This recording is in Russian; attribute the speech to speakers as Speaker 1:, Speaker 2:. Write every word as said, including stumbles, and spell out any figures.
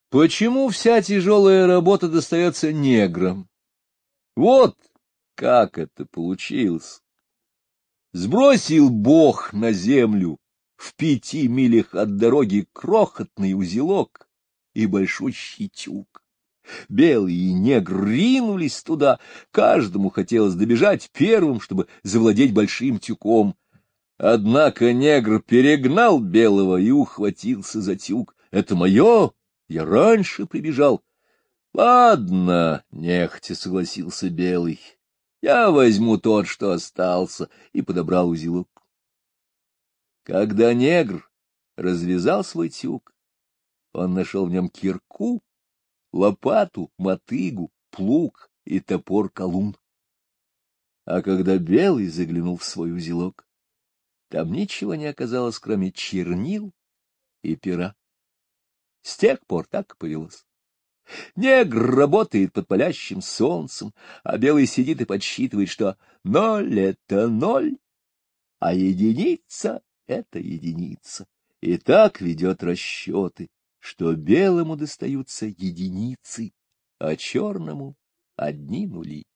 Speaker 1: Почему вся тяжелая работа достается неграм? Вот как это получилось. Сбросил Бог на землю в пяти милях от дороги крохотный узелок и большущий тюк. Белый и негр ринулись туда, каждому хотелось добежать первым, чтобы завладеть большим тюком. Однако негр перегнал белого и ухватился за тюк. — Это мое, я раньше прибежал. — Ладно, — нехотя согласился белый, — я возьму тот, что остался, и подобрал узелок. Когда негр развязал свой тюк, он нашел в нем кирку, лопату, мотыгу, плуг и топор-колун. А когда белый заглянул в свой узелок, там ничего не оказалось, кроме чернил и пера. С тех пор так и повелось. Негр работает под палящим солнцем, а белый сидит и подсчитывает, что ноль — это ноль, а единица — это единица. И так ведет расчеты, что белому достаются единицы, а черному — одни нули.